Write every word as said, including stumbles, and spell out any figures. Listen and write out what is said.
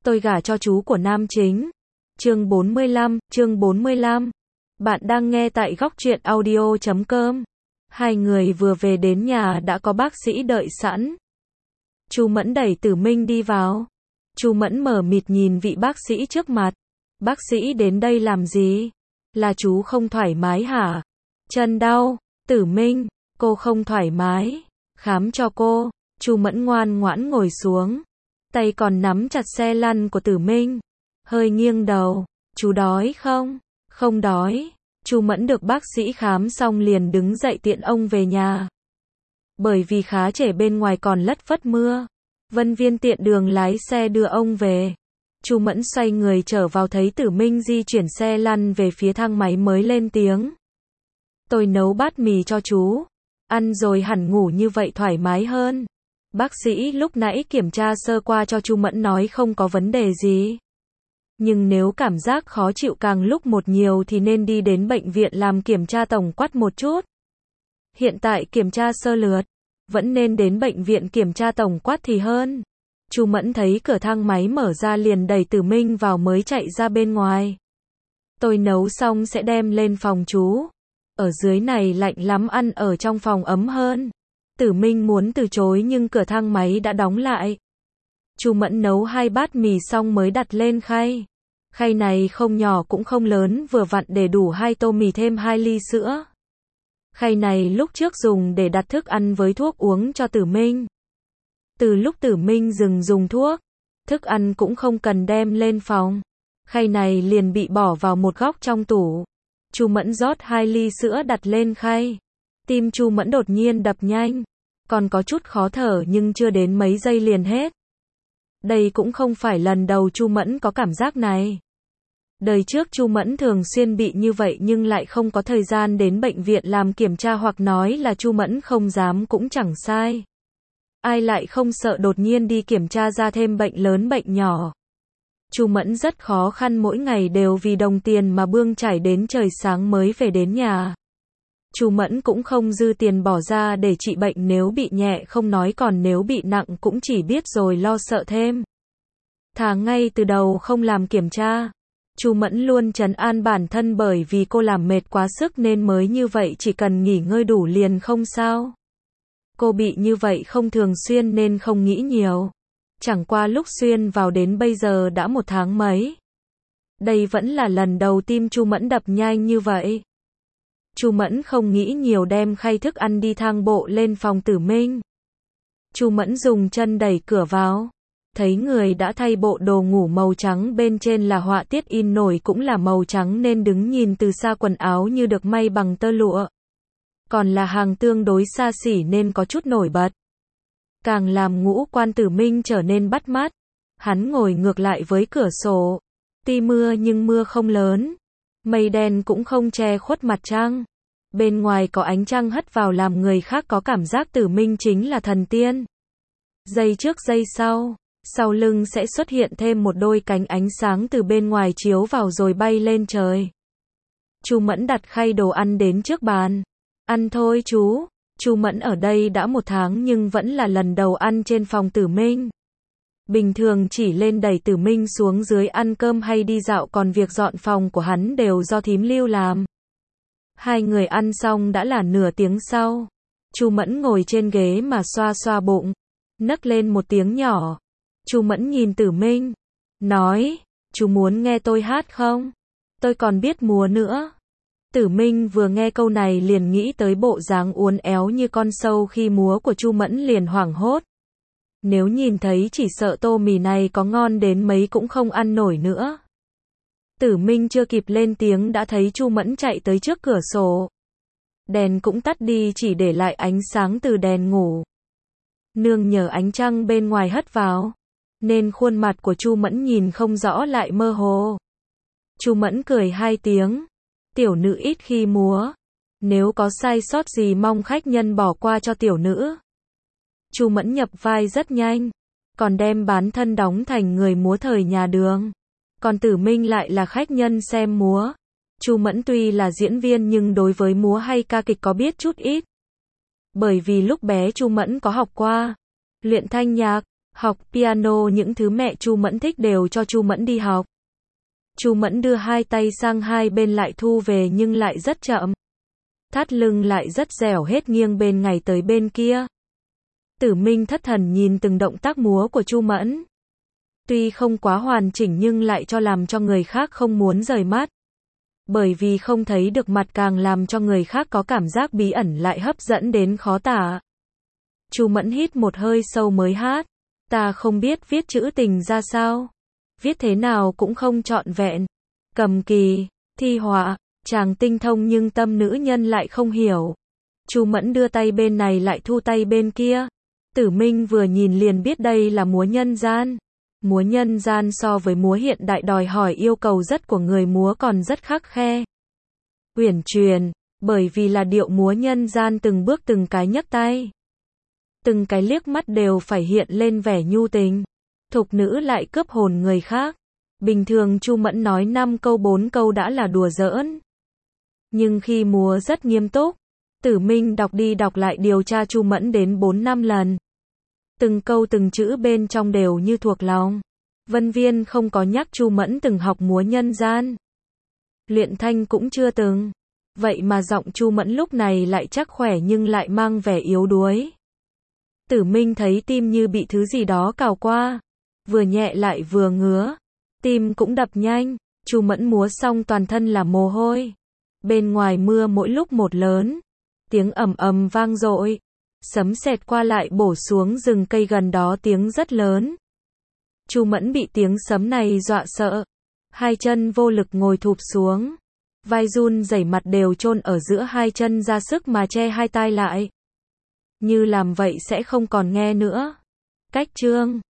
Tôi gả cho chú của nam chính. Chương bốn mươi lăm, chương bốn mươi lăm. Bạn đang nghe tại góc truyện audio chấm com. Hai người vừa về đến nhà đã có bác sĩ đợi sẵn. Chu Mẫn đẩy Tử Minh đi vào. Chu Mẫn mờ mịt nhìn vị bác sĩ trước mặt. Bác sĩ đến đây làm gì? Là chú không thoải mái hả? Chân đau. Tử Minh, cô không thoải mái. Khám cho cô. Chu Mẫn ngoan ngoãn ngồi xuống. Tay còn nắm chặt xe lăn của Tử Minh. Hơi nghiêng đầu. Chú đói không? Không đói. Chu Mẫn được bác sĩ khám xong liền đứng dậy tiện ông về nhà. Bởi vì khá trẻ bên ngoài còn lất phất mưa. Vân Viên tiện đường lái xe đưa ông về. Chu Mẫn xoay người trở vào thấy Tử Minh di chuyển xe lăn về phía thang máy mới lên tiếng. Tôi nấu bát mì cho chú. Ăn rồi hẳn ngủ như vậy thoải mái hơn. Bác sĩ lúc nãy kiểm tra sơ qua cho Chu Mẫn nói không có vấn đề gì. Nhưng nếu cảm giác khó chịu càng lúc một nhiều thì nên đi đến bệnh viện làm kiểm tra tổng quát một chút. Hiện tại kiểm tra sơ lược, vẫn nên đến bệnh viện kiểm tra tổng quát thì hơn. Chu Mẫn thấy cửa thang máy mở ra liền đẩy Tử Minh vào mới chạy ra bên ngoài. Tôi nấu xong sẽ đem lên phòng chú. Ở dưới này lạnh lắm, ăn ở trong phòng ấm hơn. Tử Minh muốn từ chối nhưng cửa thang máy đã đóng lại. Chu Mẫn nấu hai bát mì xong mới đặt lên khay. Khay này không nhỏ cũng không lớn, vừa vặn để đủ hai tô mì thêm hai ly sữa. Khay này lúc trước dùng để đặt thức ăn với thuốc uống cho Tử Minh. Từ lúc Tử Minh dừng dùng thuốc, thức ăn cũng không cần đem lên phòng. Khay này liền bị bỏ vào một góc trong tủ. Chu Mẫn rót hai ly sữa đặt lên khay. Tim Chu Mẫn đột nhiên đập nhanh. Còn có chút khó thở nhưng chưa đến mấy giây liền hết. Đây cũng không phải lần đầu Chu Mẫn có cảm giác này. Đời trước Chu Mẫn thường xuyên bị như vậy nhưng lại không có thời gian đến bệnh viện làm kiểm tra, hoặc nói là Chu Mẫn không dám cũng chẳng sai. Ai lại không sợ đột nhiên đi kiểm tra ra thêm bệnh lớn bệnh nhỏ. Chu Mẫn rất khó khăn, mỗi ngày đều vì đồng tiền mà bươn chải đến trời sáng mới về đến nhà. Chu Mẫn cũng không dư tiền bỏ ra để trị bệnh, nếu bị nhẹ không nói, còn nếu bị nặng cũng chỉ biết rồi lo sợ thêm. Thà ngay từ đầu không làm kiểm tra. Chu Mẫn luôn trấn an bản thân bởi vì cô làm mệt quá sức nên mới như vậy, chỉ cần nghỉ ngơi đủ liền không sao. Cô bị như vậy không thường xuyên nên không nghĩ nhiều. Chẳng qua lúc xuyên vào đến bây giờ đã một tháng mấy. Đây vẫn là lần đầu tim Chu Mẫn đập nhanh như vậy. Chu Mẫn không nghĩ nhiều, đem khay thức ăn đi thang bộ lên phòng Tử Minh. Chu Mẫn dùng chân đẩy cửa vào. Thấy người đã thay bộ đồ ngủ màu trắng, bên trên là họa tiết in nổi cũng là màu trắng nên đứng nhìn từ xa quần áo như được may bằng tơ lụa. Còn là hàng tương đối xa xỉ nên có chút nổi bật. Càng làm ngũ quan Tử Minh trở nên bắt mắt. Hắn ngồi ngược lại với cửa sổ. Tuy mưa nhưng mưa không lớn. Mây đen cũng không che khuất mặt trăng. Bên ngoài có ánh trăng hắt vào làm người khác có cảm giác Tử Minh chính là thần tiên. Giây trước giây sau, sau lưng sẽ xuất hiện thêm một đôi cánh, ánh sáng từ bên ngoài chiếu vào rồi bay lên trời. Chu Mẫn đặt khay đồ ăn đến trước bàn. Ăn thôi chú. Chu Mẫn ở đây đã một tháng nhưng vẫn là lần đầu ăn trên phòng Tử Minh. Bình thường chỉ lên đẩy Tử Minh xuống dưới ăn cơm hay đi dạo, còn việc dọn phòng của hắn đều do thím Lưu làm. Hai người ăn xong đã là nửa tiếng sau. Chu Mẫn ngồi trên ghế mà xoa xoa bụng, nấc lên một tiếng nhỏ. Chu Mẫn nhìn Tử Minh, nói, chú muốn nghe tôi hát không? Tôi còn biết múa nữa. Tử Minh vừa nghe câu này liền nghĩ tới bộ dáng uốn éo như con sâu khi múa của Chu Mẫn liền hoảng hốt. Nếu nhìn thấy chỉ sợ tô mì này có ngon đến mấy cũng không ăn nổi nữa. Tử Minh chưa kịp lên tiếng đã thấy Chu Mẫn chạy tới trước cửa sổ. Đèn cũng tắt đi, chỉ để lại ánh sáng từ đèn ngủ. Nương nhờ ánh trăng bên ngoài hất vào, nên khuôn mặt của Chu Mẫn nhìn không rõ, lại mơ hồ. Chu Mẫn cười hai tiếng. Tiểu nữ ít khi múa. Nếu có sai sót gì mong khách nhân bỏ qua cho tiểu nữ. Chu Mẫn nhập vai rất nhanh. Còn đem bán thân đóng thành người múa thời nhà Đường. Còn Tử Minh lại là khách nhân xem múa. Chu Mẫn tuy là diễn viên nhưng đối với múa hay ca kịch có biết chút ít. Bởi vì lúc bé Chu Mẫn có học qua luyện thanh nhạc, Học piano, những thứ mẹ Chu Mẫn thích đều cho Chu Mẫn đi học. Chu Mẫn đưa hai tay sang hai bên lại thu về nhưng lại rất chậm. Thắt lưng lại rất dẻo hết nghiêng bên này tới bên kia. Tử Minh thất thần nhìn từng động tác múa của Chu Mẫn. Tuy không quá hoàn chỉnh nhưng lại cho làm cho người khác không muốn rời mắt. Bởi vì không thấy được mặt càng làm cho người khác có cảm giác bí ẩn lại hấp dẫn đến khó tả. Chu Mẫn hít một hơi sâu mới hát. Ta không biết viết chữ tình ra sao. Viết thế nào cũng không trọn vẹn. Cầm kỳ, thi họa, chàng tinh thông nhưng tâm nữ nhân lại không hiểu. Chu Mẫn đưa tay bên này lại thu tay bên kia. Tử Minh vừa nhìn liền biết đây là múa nhân gian. Múa nhân gian so với múa hiện đại đòi hỏi yêu cầu rất của người múa còn rất khắt khe. Uyển chuyển, bởi vì là điệu múa nhân gian từng bước từng cái nhấc tay. Từng cái liếc mắt đều phải hiện lên vẻ nhu tình. Thục nữ lại cướp hồn người khác. Bình thường Chu Mẫn nói năm câu bốn câu đã là đùa giỡn. Nhưng khi múa rất nghiêm túc. Tử Minh đọc đi đọc lại điều tra Chu Mẫn đến bốn năm lần. Từng câu từng chữ bên trong đều như thuộc lòng. Vân Viên không có nhắc Chu Mẫn từng học múa nhân gian. Luyện thanh cũng chưa từng. Vậy mà giọng Chu Mẫn lúc này lại chắc khỏe nhưng lại mang vẻ yếu đuối. Tử Minh thấy tim như bị thứ gì đó cào qua. Vừa nhẹ lại vừa ngứa. Tim cũng đập nhanh. Chu Mẫn múa xong toàn thân là mồ hôi. Bên ngoài mưa mỗi lúc một lớn. Tiếng ầm ầm vang dội. Sấm sét qua lại bổ xuống rừng cây gần đó tiếng rất lớn. Chu Mẫn bị tiếng sấm này dọa sợ. Hai chân vô lực ngồi thụp xuống. Vai run rẩy, mặt đều chôn ở giữa hai chân ra sức mà che hai tai lại. Như làm vậy sẽ không còn nghe nữa. Cách chương